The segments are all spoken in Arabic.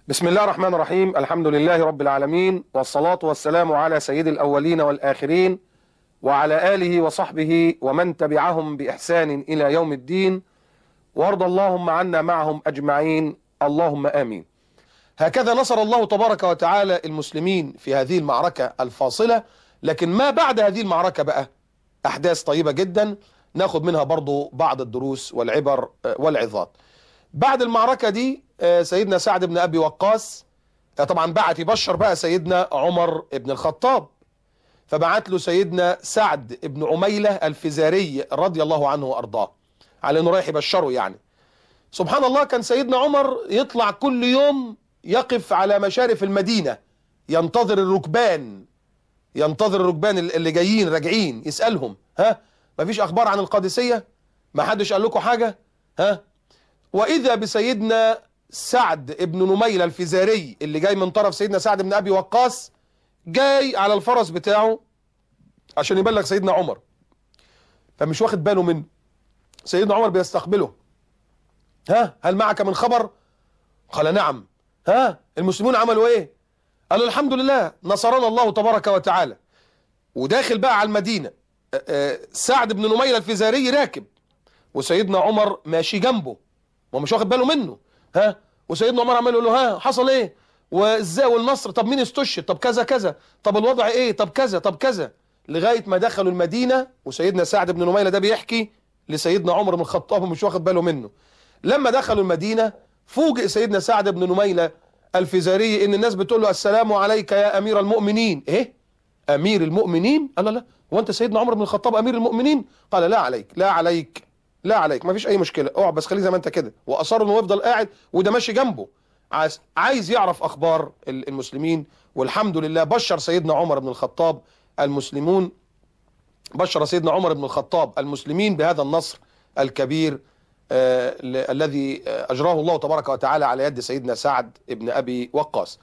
بسم الله الرحمن الرحيم. الحمد لله رب العالمين، والصلاة والسلام على سيد الأولين والآخرين وعلى آله وصحبه ومن تبعهم بإحسان إلى يوم الدين، وارض اللهم عنا معهم أجمعين، اللهم آمين. هكذا نصر الله تبارك وتعالى المسلمين في هذه المعركة الفاصلة. لكن ما بعد هذه المعركة بقى أحداث طيبة جدا ناخد منها برضو بعض الدروس والعبر والعظات. بعد المعركة دي سيدنا سعد بن أبي وقاص طبعا بعت يبشر بقى سيدنا عمر بن الخطاب، فبعت له سيدنا سعد بن عميلة الفزاري رضي الله عنه وأرضاه على أنه رايح يبشره. يعني سبحان الله، كان سيدنا عمر يطلع كل يوم يقف على مشارف المدينة ينتظر الركبان اللي جايين راجعين، يسألهم: ها، مفيش أخبار عن القادسية؟ ما حدش قال لكم حاجة؟ ها؟ وإذا بسيدنا سعد بن نميلة الفزاري اللي جاي من طرف سيدنا سعد بن أبي وقاص جاي على الفرس بتاعه عشان يبلغ سيدنا عمر، فمش واخد باله منه. سيدنا عمر بيستقبله: ها، هل معك من خبر؟ قال: نعم. ها، المسلمون عملوا ايه؟ قال: الحمد لله، نصرنا الله تبارك وتعالى. وداخل بقى على المدينة، سعد بن نميلة الفزاري راكب وسيدنا عمر ماشي جنبه ومش واخد باله منه. ها، وسيدنا عمر عمال يقول له: ها، حصل ايه؟ وازاي؟ والنصر؟ طب مين استشهد؟ طب كذا كذا، طب الوضع ايه؟ طب كذا طب كذا، لغايه ما دخلوا المدينه وسيدنا سعد بن نميلة ده بيحكي لسيدنا عمر بن الخطاب ومش واخد باله منه. لما دخلوا المدينه فوجئ سيدنا سعد بن نميلة الفزاري ان الناس بتقول له: السلام عليك يا امير المؤمنين. ايه؟ امير المؤمنين؟ قال: لا، هو انت سيدنا عمر بن الخطاب امير المؤمنين؟ قال: لا عليك، لا عليك، لا عليك، ما فيش اي مشكله، اقعد بس خليك زي ما انت كده. واصر انه يفضل قاعد وده ماشي جنبه عايز يعرف اخبار المسلمين. والحمد لله بشر سيدنا عمر بن الخطاب المسلمون، بشر سيدنا عمر بن الخطاب المسلمين بهذا النصر الكبير الذي اجراه الله تبارك وتعالى على يد سيدنا سعد بن ابي وقاص.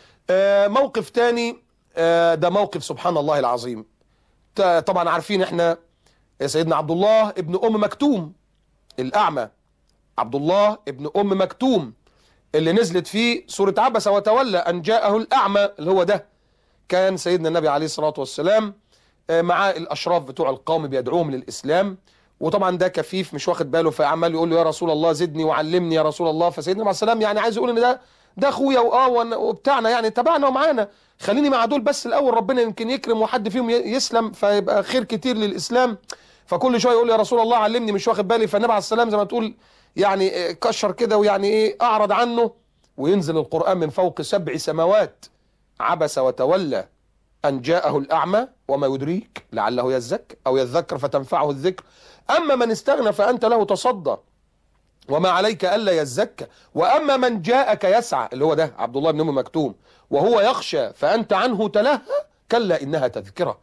موقف تاني، ده موقف سبحان الله العظيم. طبعا عارفين احنا سيدنا عبد الله ابن ام مكتوم الاعمى، عبد الله ابن ام مكتوم اللي نزلت فيه سورة عبس وتولى ان جاءه الاعمى، اللي هو ده. كان سيدنا النبي عليه الصلاة والسلام مع الاشراف بتوع القوم بيدعوهم للاسلام، وطبعا ده كفيف مش واخد باله، فعمال يقول له: يا رسول الله زدني وعلمني يا رسول الله. فسيدنا عليه السلام يعني عايز يقول ان ده اخويا وبتاعنا، يعني تبعنا ومعانا، خليني مع دول بس الاول، ربنا يمكن يكرم وحد فيهم يسلم فيبقى خير كتير للاسلام. فكل شويه يقول: يا رسول الله علمني، مش واخد بالي. فالنبي عليه السلام زي ما تقول يعني كشر كده ويعني ايه اعرض عنه، وينزل القرآن من فوق 7 سماوات: عبس وتولى أن جاءه الأعمى وما يدريك لعله يزكى أو يذكر فتنفعه الذكر، أما من استغنى فأنت له تصدى وما عليك ألا يزكى، وأما من جاءك يسعى، اللي هو ده عبد الله بن أم مكتوم، وهو يخشى فأنت عنه تلهى، كلا إنها تذكرة.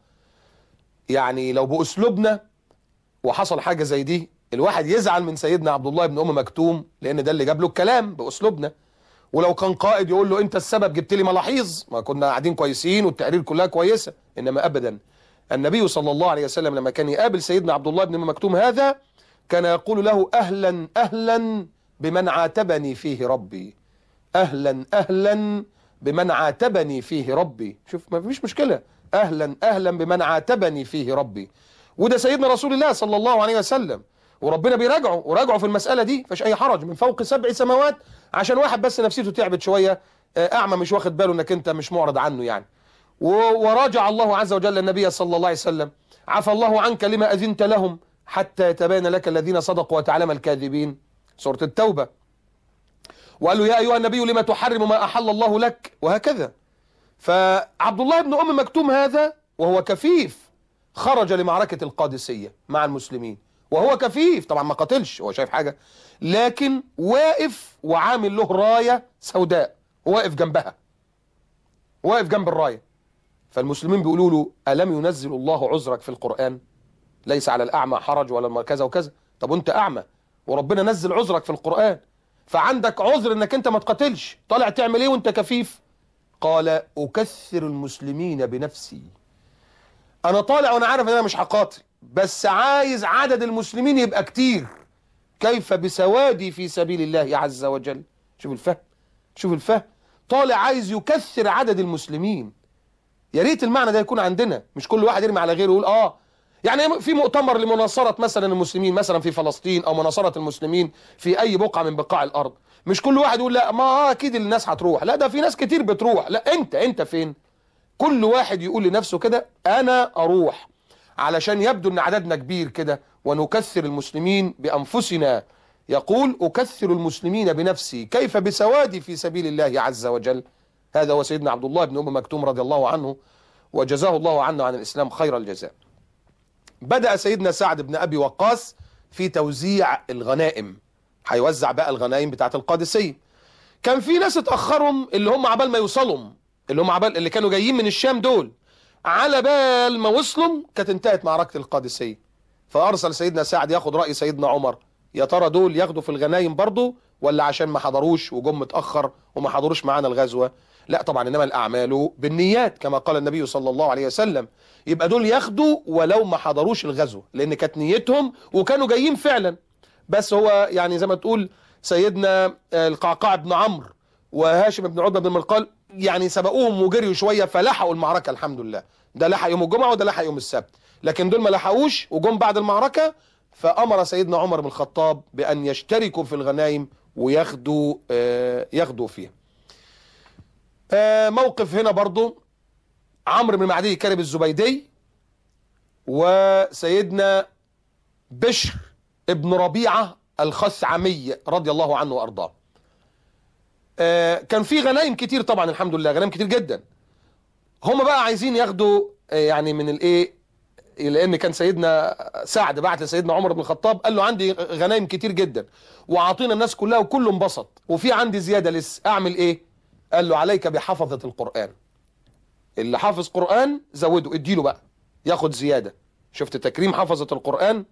يعني لو بأسلوبنا وحصل حاجة زي دي الواحد يزعل من سيدنا عبد الله بن أم مكتوم، لأن ده اللي جاب له الكلام بأسلوبنا. ولو كان قائد يقول له: انت السبب، جبت لي ملاحظ، ما كنا قاعدين كويسين والتقارير كلها كويسه. انما ابدا، النبي صلى الله عليه وسلم لما كان يقابل سيدنا عبد الله بن ام مكتوم هذا كان يقول له: اهلا اهلا بمن عاتبني فيه ربي، اهلا اهلا بمن عاتبني فيه ربي. شوف، ما فيش مشكله، اهلا اهلا بمن عاتبني فيه ربي. وده سيدنا رسول الله صلى الله عليه وسلم، وربنا بيراجعه وراجعه في المسألة دي، فش أي حرج، من فوق 7 سماوات، عشان واحد بس نفسيته تعبت شوية، أعمى مش واخد باله إنك أنت مش معرض عنه يعني. وراجع الله عز وجل النبي صلى الله عليه وسلم: عفى الله عنك لما أذنت لهم حتى يتبين لك الذين صدقوا وتعلم الكاذبين، سورة التوبة. وقال له: يا أيها النبي لما تحرم ما أحل الله لك، وهكذا. فعبد الله بن أم مكتوم هذا وهو كفيف خرج لمعركة القادسية مع المسلمين، وهو كفيف طبعا ما قتلش، هو شايف حاجة، لكن واقف وعامل له راية سوداء، واقف جنبها، واقف جنب الراية. فالمسلمين بيقولوا له: ألم ينزل الله عذرك في القرآن؟ ليس على الأعمى حرج ولا كذا وكذا. طب وانت أعمى وربنا نزل عذرك في القرآن، فعندك عذر انك انت ما تقتلش، طالع تعمل ايه وانت كفيف؟ قال: أكثر المسلمين بنفسي، انا طالع وانا عارف ان انا مش هقاتل، بس عايز عدد المسلمين يبقى كتير، كيف بسوادي في سبيل الله عز وجل. شوف الفهم، شوف الفهم. طالع عايز يكثر عدد المسلمين. يا ريت المعنى ده يكون عندنا، مش كل واحد يرمي على غيره يقول يعني في مؤتمر لمناصرة مثلا المسلمين مثلا في فلسطين، او مناصرة المسلمين في اي بقعة من بقاع الارض، مش كل واحد يقول لا ما اكيد الناس هتروح، لا ده في ناس كتير بتروح، لا انت فين؟ كل واحد يقول لنفسه كده انا اروح، علشان يبدو ان عددنا كبير كده ونكثر المسلمين بانفسنا. يقول اكثر المسلمين بنفسي كيف بسوادي في سبيل الله عز وجل. هذا هو سيدنا عبد الله بن ام مكتوم رضي الله عنه، وجزاه الله عنا عن الاسلام خير الجزاء. بدأ سيدنا سعد بن ابي وقاص في توزيع الغنائم، هيوزع بقى الغنائم بتاعت القادسية. كان في ناس اتأخرهم اللي هم عبال ما يوصلوا، اللي هم عبال اللي كانوا جايين من الشام دول، على بال ما وصلوا كانت انتهت معركة القادسية. فأرسل سيدنا سعد ياخد رأي سيدنا عمر، يا ترى دول ياخدوا في الغنايم برضه ولا عشان ما حضروش وجم متأخر وما حضروش معانا الغزوة؟ لا طبعا، انما الأعمال بالنيات كما قال النبي صلى الله عليه وسلم. يبقى دول ياخدوا ولو ما حضروش الغزوة، لأن كانت نيتهم وكانوا جايين فعلا. بس هو يعني زي ما تقول سيدنا القعقاع بن عمرو وهاشم بن عتبة بن مرقال يعني سبقوهم وجريوا شوية فلحقوا المعركة الحمد لله. ده لحق يوم الجمعة وده لحق يوم السبت، لكن دول ما لحقوش وجم بعد المعركة. فأمر سيدنا عمر بن الخطاب بأن يشتركوا في الغنائم ياخدوا فيها. موقف هنا برضو عمرو بن معدي كرب الزبيدي وسيدنا بشر ابن ربيعة الخثعمي رضي الله عنه وأرضاه. كان في غنائم كتير طبعا الحمد لله، غنائم كتير جدا. هم بقى عايزين ياخدوا يعني من الايه، لان كان سيدنا سعد بعت لسيدنا عمر بن الخطاب قال له عندي غنائم كتير جدا وعاطينا الناس كلها وكله انبسط وفي عندي زياده لسه، اعمل ايه؟ قال له عليك بحفظة القرآن، اللي حافظ قرآن زوده اديله بقى ياخد زياده. شفت تكريم حفظة القرآن.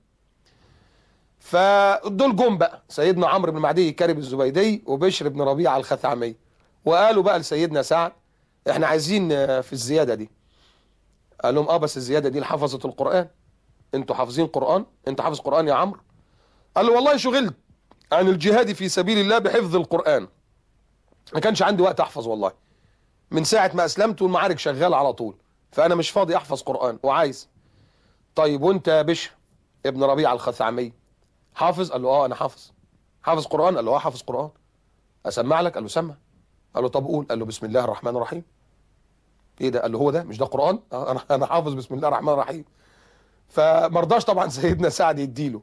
فدول جم بقى سيدنا عمرو بن معدي كرب الزبيدي وبشر بن ربيعة الخثعمي، وقالوا بقى لسيدنا سعد احنا عايزين في الزيادة دي. قال لهم بس الزيادة دي لحفظة القرآن، انتوا حافظين قرآن؟ انت حافظ قرآن يا عمرو؟ قال له والله شغلت عن الجهاد في سبيل الله بحفظ القرآن، ما كانش عندي وقت احفظ والله، من ساعة ما اسلمت والمعارك شغالة على طول، فانا مش فاضي احفظ قرآن وعايز. طيب وانت يا بشر ابن ربيعة الخثعمي حافظ؟ قال له انا حافظ. حافظ قرآن؟ قال له حافظ قرآن. اسمع لك؟ قال له سمع. قال له طب قول. قال له بسم الله الرحمن الرحيم. ايه ده؟ قال له هو ده مش ده قرآن؟ انا حافظ بسم الله الرحمن الرحيم. فمرضاش طبعا سيدنا سعد يديله،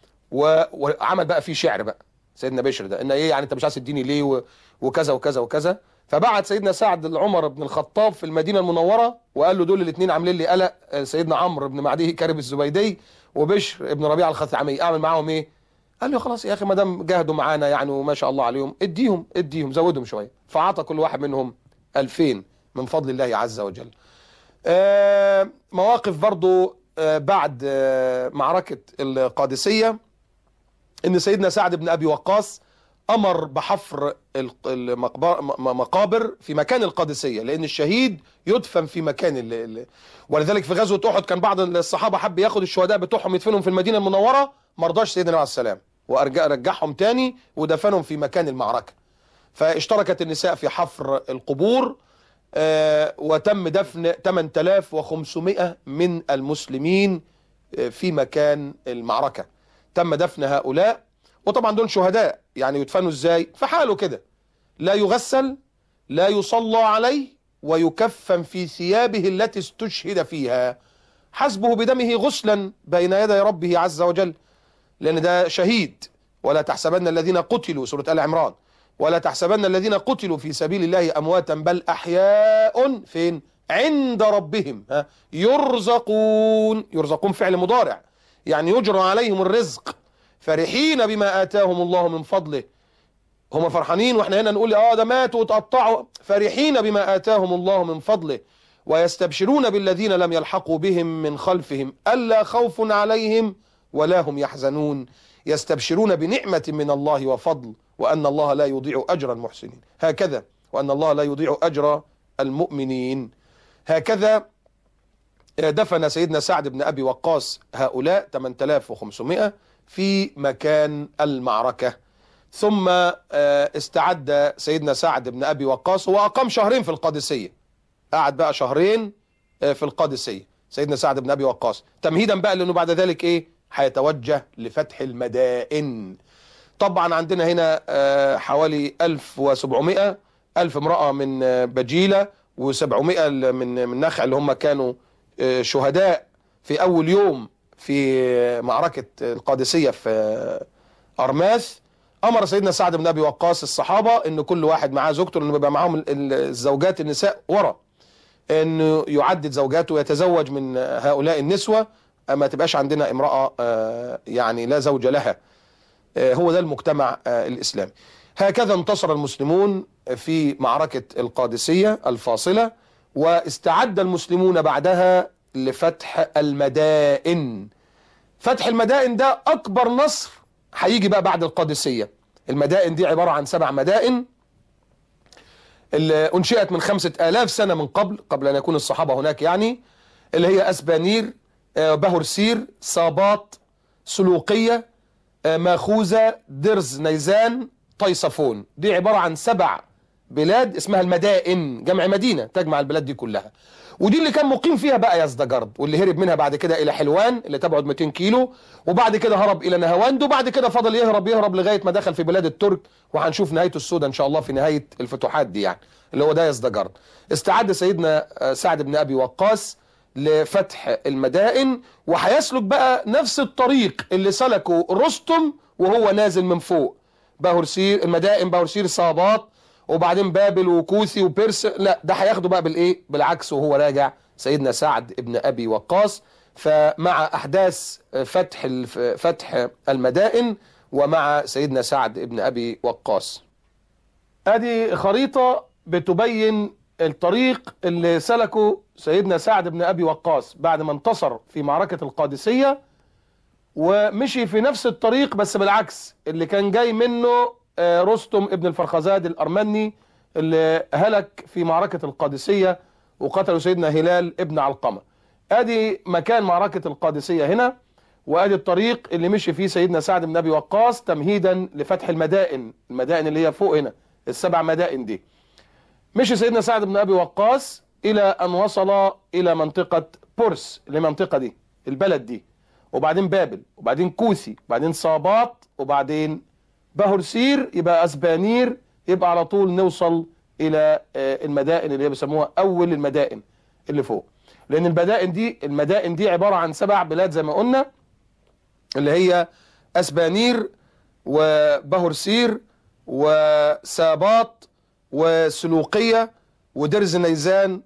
وعمل بقى فيه شعر بقى سيدنا بشر ده، ان ايه يعني انت مش عايز تديني ليه وكذا وكذا وكذا. فبعت سيدنا سعد لعمر بن الخطاب في المدينة المنورة وقال له دول الاثنين عاملين لي قلق، سيدنا عمرو بن معدي كرب الزبيدي وبشر ابن ربيعة الخثعمي، اعمل معاهم ايه؟ قال له خلاص يا اخي ما دام جاهدوا معانا يعني وما شاء الله عليهم اديهم زودهم شويه. فعطى كل واحد منهم 2000 من فضل الله عز وجل. مواقف برضو بعد معركة القادسية، ان سيدنا سعد بن ابي وقاص امر بحفر المقابر في مكان القادسية، لان الشهيد يدفن في مكان ولذلك في غزوة احد كان بعض الصحابة حب ياخد الشهداء بتوعهم يدفنهم في المدينة المنورة، مرضاش سيدنا عليه السلام ورجعهم تاني ودفنهم في مكان المعركة. فاشتركت النساء في حفر القبور وتم دفن 8500 من المسلمين في مكان المعركة، تم دفن هؤلاء. وطبعا دول شهداء يعني يدفنوا ازاي؟ في حاله كده، لا يغسل لا يصلى عليه ويكفن في ثيابه التي استشهد فيها، حسبه بدمه غسلا بين يدي ربه عز وجل، لأن ده شهيد. ولا تحسبن الذين قتلوا، سورة آل عمران، ولا تحسبن الذين قتلوا في سبيل الله أمواتا بل أحياء فين؟ عند ربهم يرزقون فعل مضارع يعني يجرى عليهم الرزق، فرحين بما آتاهم الله من فضله. هم فرحانين واحنا هنا نقول ده ماتوا وتقطعوا، فرحين بما آتاهم الله من فضله ويستبشرون بالذين لم يلحقوا بهم من خلفهم ألا خوف عليهم ولا هم يحزنون، يستبشرون بنعمة من الله وفضل وأن الله لا يضيع أجر المحسنين. هكذا وأن الله لا يضيع أجر المؤمنين. هكذا دفن سيدنا سعد بن أبي وقاص هؤلاء 8500 في مكان المعركة. ثم استعد سيدنا سعد بن أبي وقاص، وأقام شهرين في القادسية، قعد بقى شهرين في القادسية سيدنا سعد بن أبي وقاص، تمهيدا بقى لأنه بعد ذلك إيه هيتوجه لفتح المدائن. طبعا عندنا هنا حوالي 1700 ألف امرأة من بجيلة، و700 من نخع اللي هم كانوا شهداء في أول يوم في معركة القادسية في أرماث. أمر سيدنا سعد بن أبي وقاص الصحابة إن كل واحد معاه زوجته، لأنه بيبقى معاهم الزوجات النساء ورا، إنه يعدد زوجاته ويتزوج من هؤلاء النسوة، ما تبقاش عندنا امرأة يعني لا زوج لها. هو ده المجتمع الإسلامي. هكذا انتصر المسلمون في معركة القادسية الفاصلة، واستعد المسلمون بعدها لفتح المدائن. فتح المدائن ده أكبر نصر هيجي بقى بعد القادسية. المدائن دي عبارة عن 7 مدائن اللي أنشئت من 5000 سنة من قبل أن يكون الصحابة هناك، يعني اللي هي أسبانير، بهرسير، صاباط، سلوقية، ماخوذة، درز، نيزان، طيصفون. دي عبارة عن 7 بلاد اسمها المدائن، جمع مدينة تجمع البلاد دي كلها. ودي اللي كان مقيم فيها بقى يزدجرد، واللي هرب منها بعد كده إلى حلوان اللي تبعد 200 كيلو، وبعد كده هرب إلى نهاوند، وبعد كده فضل يهرب لغاية ما دخل في بلاد الترك، وهنشوف نهايته السوداء إن شاء الله في نهاية الفتوحات دي، يعني اللي هو ده يزدجرد. استعد سيدنا سعد بن أبي وقاص لفتح المدائن، وهيسلك بقى نفس الطريق اللي سلكه رستم وهو نازل من فوق. بهرسير المدائن، بهرسير، صابات، وبعدين بابل وكوثي وبيرس، لا ده هياخده بقى بالايه، بالعكس وهو راجع سيدنا سعد ابن ابي وقاص. فمع احداث فتح المدائن ومع سيدنا سعد ابن ابي وقاص، ادي خريطة بتبين الطريق اللي سلكه سيدنا سعد بن ابي وقاص بعد ما انتصر في معركة القادسية، ومشي في نفس الطريق بس بالعكس اللي كان جاي منه رستم ابن الفرخزاد الأرمني اللي هلك في معركة القادسية وقتلوا سيدنا هلال ابن علقمة. ادي مكان معركة القادسية هنا، وادي الطريق اللي مشي فيه سيدنا سعد بن ابي وقاص تمهيدا لفتح المدائن اللي هي فوق هنا، ال7 مدائن دي. مشي سيدنا سعد بن ابي وقاص الى ان وصل الى منطقة بورس، المنطقة دي البلد دي، وبعدين بابل، وبعدين كوثي، وبعدين صابات، وبعدين بهرسير، يبقى اسبانير، يبقى على طول نوصل الى المدائن اللي هي بيسموها اول المدائن اللي فوق. لان المدائن دي عبارة عن 7 بلاد زي ما قلنا، اللي هي اسبانير وبهرسير وساباط وسلوقية ودرز نيزان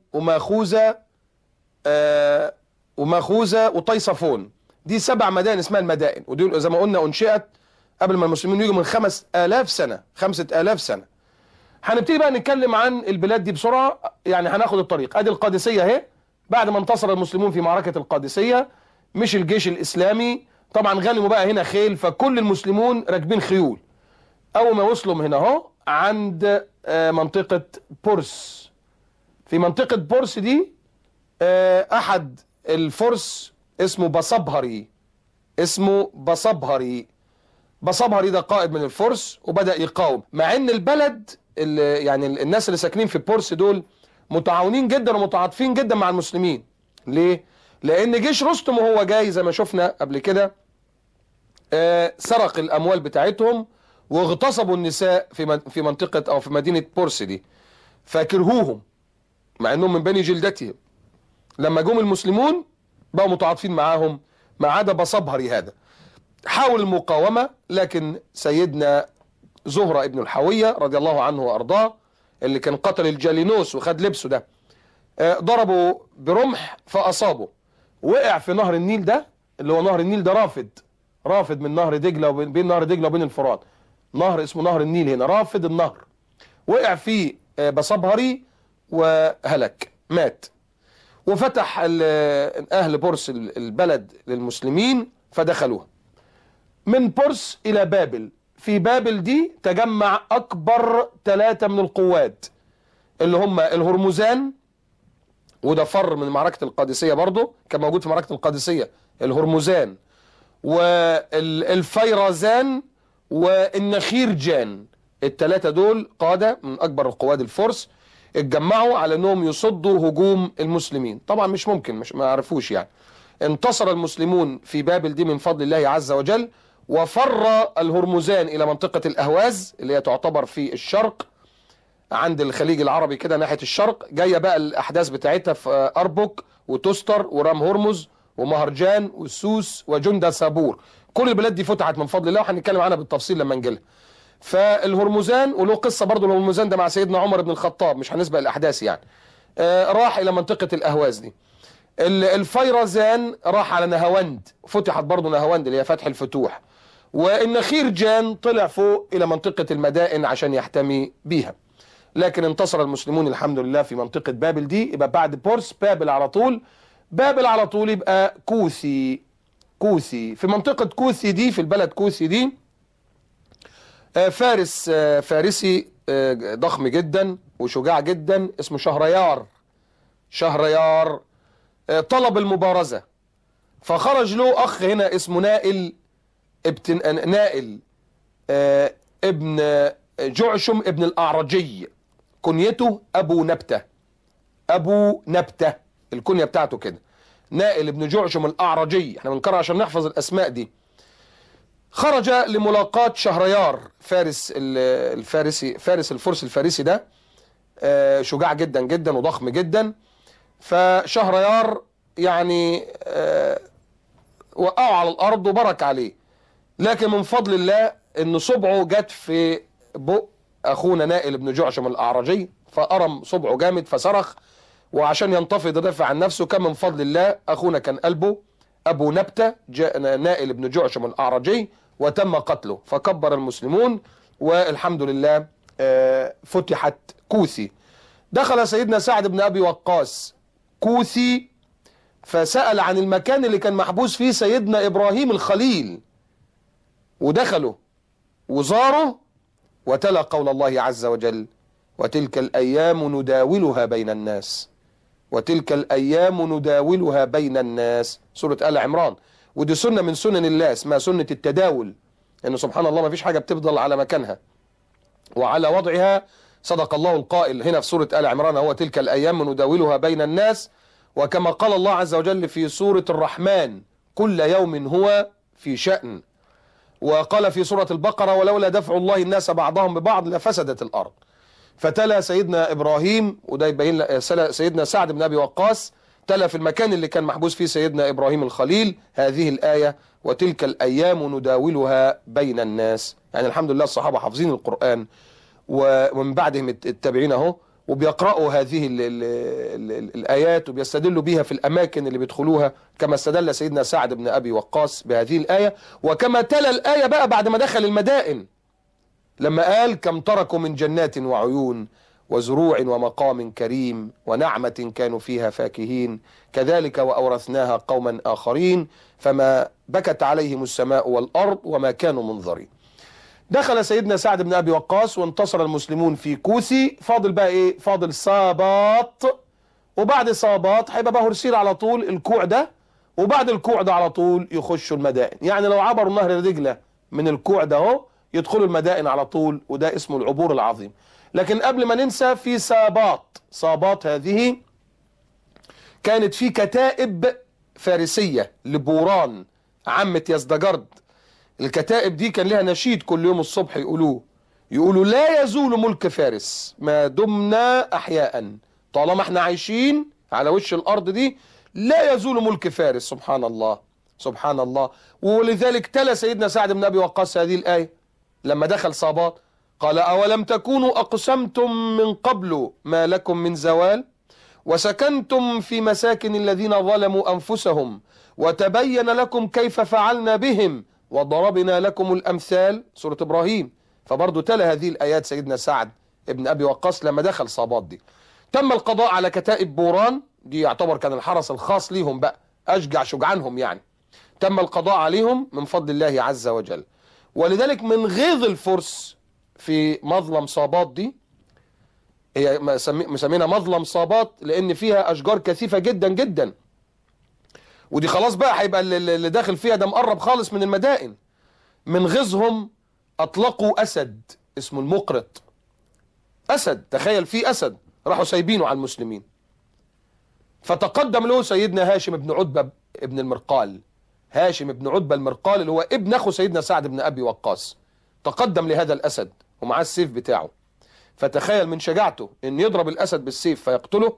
وماخوذة وطيصفون. دي 7 مدائن اسمها المدائن، ودي زي ما قلنا انشئت قبل ما المسلمين يجوا من 5000 سنة. 5000 سنة. هنبتدي بقى نتكلم عن البلاد دي بسرعة، يعني هناخد الطريق. ادي القادسية اهي، بعد ما انتصر المسلمون في معركة القادسية مش الجيش الاسلامي طبعا غنموا بقى هنا خيل، فكل المسلمون راكبين خيول. اول ما وصلوا هنا اهو عند منطقة بورس. في منطقة بورس دي احد الفرس اسمه بصبهري ده قائد من الفرس، وبدأ يقاوم، مع ان البلد يعني الناس اللي ساكنين في بورس دول متعاونين جدا ومتعاطفين جدا مع المسلمين. ليه؟ لان جيش رستم وهو جاي زي ما شفنا قبل كده سرق الاموال بتاعتهم واغتصبوا النساء في منطقة او في مدينة بورس دي، فكرهوهم مع انهم من بني جلدتهم. لما جم المسلمون بقوا متعاطفين معاهم، ما عدا بصبهري هذا حاول المقاومة، لكن سيدنا زهرة ابن الحوية رضي الله عنه وارضاه اللي كان قتل الجالينوس وخد لبسه ده، ضربه برمح فاصابه، وقع في نهر النيل ده، اللي هو نهر النيل ده رافد من نهر دجلة، وبين نهر دجلة وبين الفرات نهر اسمه نهر النيل هنا، رافد النهر. وقع فيه بصبهري وهلك، مات. وفتح اهل بورس البلد للمسلمين فدخلوها من بورس الى بابل. في بابل دي تجمع اكبر 3 من القوات اللي هم الهرمزان، وده فر من معركة القادسية برضو، كان موجود في معركة القادسية الهرمزان والفيرازان والنخير جان. الثلاثة دول قادة من أكبر القواد الفرس، اتجمعوا على أنهم يصدوا هجوم المسلمين. طبعا مش ممكن، مش ما عرفوش يعني. انتصر المسلمون في بابل دي من فضل الله عز وجل، وفر الهرمزان إلى منطقة الأهواز اللي هي تعتبر في الشرق عند الخليج العربي كده ناحية الشرق. جاية بقى الأحداث بتاعتها في أربك وتستر ورام هرمز ومهرجان والسوس وجندة سابور. كل البلاد دي فتحت من فضل الله، وهنتكلم عنها بالتفصيل لما نجيلها. فالهرمزان، وله قصة برضو الهرمزان ده مع سيدنا عمر بن الخطاب، مش هنسبق الأحداث يعني. راح إلى منطقة الأهواز دي. الفيرزان راح على نهاوند، فتحت برضو نهاوند اللي هي فتح الفتوح. والنخير جان طلع فوق إلى منطقة المدائن عشان يحتمي بيها. لكن انتصر المسلمون الحمد لله في منطقة بابل دي. يبقى بعد بورس بابل على طول، بابل على طول يبقى كوثي. كوثي في منطقة كوثي دي، في البلد كوثي دي، فارس فارسي ضخم جدا وشجاع جدا اسمه شهريار. شهريار طلب المبارزة، فخرج له أخ هنا اسمه نائل ابن جعشم ابن الأعرجي، كنيته أبو نبتة. أبو نبتة الكنية بتاعته كده، نائل ابن جعشم الأعرجي. احنا بنكرر عشان نحفظ الأسماء دي. خرج لملاقاة شهريار فارس الفارسي، فارس الفرس الفارسي ده شجاع جدا جدا وضخم جدا. فشهريار يعني وقعه على الأرض وبرك عليه. لكن من فضل الله ان صبعه جت في بق اخونا نائل بن جعشم الاعرجي، فأرم صبعه جامد فصرخ، وعشان ينتفض يدافع عن نفسه كان من فضل الله اخونا كان قلبه ابو نبتة نائل بن جعشم الاعرجي، وتم قتله. فكبر المسلمون والحمد لله فتحت كوثي. دخل سيدنا سعد بن ابي وقاص كوثي، فسأل عن المكان اللي كان محبوس فيه سيدنا ابراهيم الخليل، ودخلوا وزاروا وتلا قول الله عز وجل: وتلك الأيام نداولها بين الناس. وتلك الأيام نداولها بين الناس، سورة آل عمران. ودي سنة من سنن الله اسمها سنة التداول، إنه سبحان الله ما فيش حاجة بتفضل على مكانها وعلى وضعها. صدق الله القائل هنا في سورة آل عمران: هو تلك الأيام نداولها بين الناس. وكما قال الله عز وجل في سورة الرحمن: كل يوم هو في شأن. وقال في سورة البقرة: ولولا دفع الله الناس بعضهم ببعض لفسدت الأرض. فتلا سيدنا إبراهيم، وده يبين سيدنا سعد بن أبي وقاص تلا في المكان اللي كان محبوس فيه سيدنا إبراهيم الخليل هذه الآية: وتلك الأيام نداولها بين الناس. يعني الحمد لله الصحابة حافظين القرآن ومن بعدهم التابعين اهو، وبيقرأوا هذه الآيات وبيستدلوا بها في الأماكن اللي بيدخلوها، كما استدل سيدنا سعد بن أبي وقاص بهذه الآية. وكما تلا الآية بقى بعد ما دخل المدائن، لما قال: كم تركوا من جنات وعيون وزروع ومقام كريم ونعمة كانوا فيها فاكهين كذلك وأورثناها قوما آخرين فما بكت عليهم السماء والأرض وما كانوا منظرين. دخل سيدنا سعد بن أبي وقاص وانتصر المسلمون في كوثي. فاضل بقى ايه؟ فاضل صابات، وبعد صابات هيبقى بقى هرسيل على طول الكوع ده، وبعد الكوع ده على طول يخشوا المدائن. يعني لو عبروا نهر دجلة من الكوع ده اهو يدخلوا المدائن على طول، وده اسمه العبور العظيم. لكن قبل ما ننسى في صابات. صابات هذه كانت في كتائب فارسية لبوران عمة يزدجرد. الكتائب دي كان لها نشيد كل يوم الصبح يقولوا: لا يزول ملك فارس ما دمنا أحياء. طالما احنا عايشين على وش الأرض دي لا يزول ملك فارس. سبحان الله سبحان الله. ولذلك تلا سيدنا سعد بن أبي وقاص هذه الآية لما دخل صابات، قال: أولم تكونوا أقسمتم من قبل ما لكم من زوال وسكنتم في مساكن الذين ظلموا أنفسهم وتبين لكم كيف فعلنا بهم وضربنا لكم الأمثال. سورة إبراهيم. فبرضو تلا هذه الآيات سيدنا سعد ابن أبي وقاص لما دخل صابات دي. تم القضاء على كتائب بوران دي، يعتبر كان الحرس الخاص ليهم بقى، أشجع شجعانهم يعني. تم القضاء عليهم من فضل الله عز وجل. ولذلك من غيظ الفرس في مظلم صابات دي، هي مسمينها مظلم صابات لأن فيها أشجار كثيفة جدا جدا، ودي خلاص بقى هيبقى اللي داخل فيها ده مقرب خالص من المدائن. من غيظهم أطلقوا أسد اسمه المقرط. أسد، تخيل، فيه أسد راحوا سايبينه على المسلمين. فتقدم له سيدنا هاشم بن عتبة ابن المرقال، هاشم بن عتبة المرقال اللي هو ابن أخو سيدنا سعد بن أبي وقاص، تقدم لهذا الأسد ومعاه السيف بتاعه. فتخيل من شجاعته إن يضرب الأسد بالسيف فيقتله.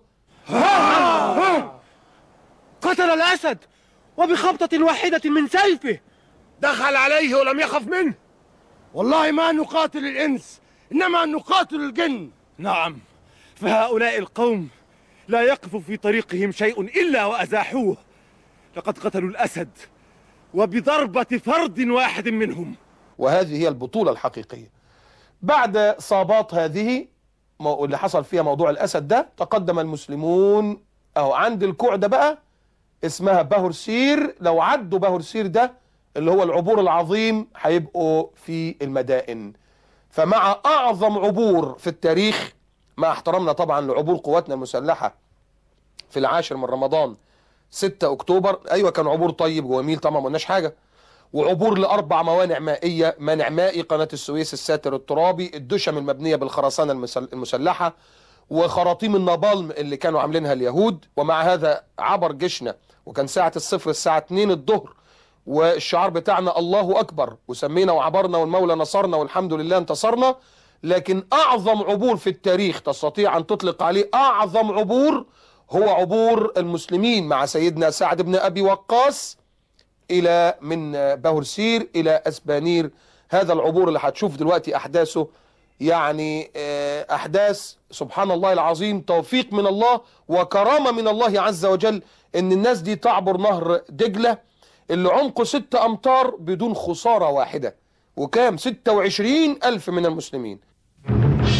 قتل الأسد وبخبطة واحدة من سيفه. دخل عليه ولم يخف منه. والله ما نقاتل الإنس، إنما نقاتل الجن. نعم، فهؤلاء القوم لا يقف في طريقهم شيء إلا وأزاحوه. لقد قتلوا الأسد وبضربة فرد واحد منهم. وهذه هي البطولة الحقيقية. بعد صابات هذه اللي حصل فيها موضوع الأسد ده، تقدم المسلمون أهو عند الكوع بقى اسمها بهرسير. لو عدوا بهرسير ده اللي هو العبور العظيم هيبقوا في المدائن. فمع أعظم عبور في التاريخ، مع احترامنا طبعا لعبور قواتنا المسلحة في 10 من رمضان 6 أكتوبر، أيوة كان عبور طيب وجميل طبعا ما قلناش حاجة، وعبور ل4 موانع مائية، مانع مائي قناة السويس، الساتر الترابي، الدشم المبنية بالخرسانة المسلحة، وخراطيم النابالم اللي كانوا عاملينها اليهود. ومع هذا عبر جيشنا، وكان ساعة الصفر الساعة 2 الظهر، والشعار بتاعنا الله أكبر، وسمينا وعبرنا والمولى نصرنا والحمد لله انتصرنا. لكن أعظم عبور في التاريخ تستطيع أن تطلق عليه أعظم عبور هو عبور المسلمين مع سيدنا سعد بن أبي وقاص إلى من بهرسير إلى أسبانير. هذا العبور اللي هتشوف دلوقتي أحداثه، يعني أحداث سبحان الله العظيم، توفيق من الله وكرامة من الله عز وجل، إن الناس دي تعبر نهر دجلة اللي عمقه 6 أمتار بدون خسارة واحدة، وكام 26,000 من المسلمين.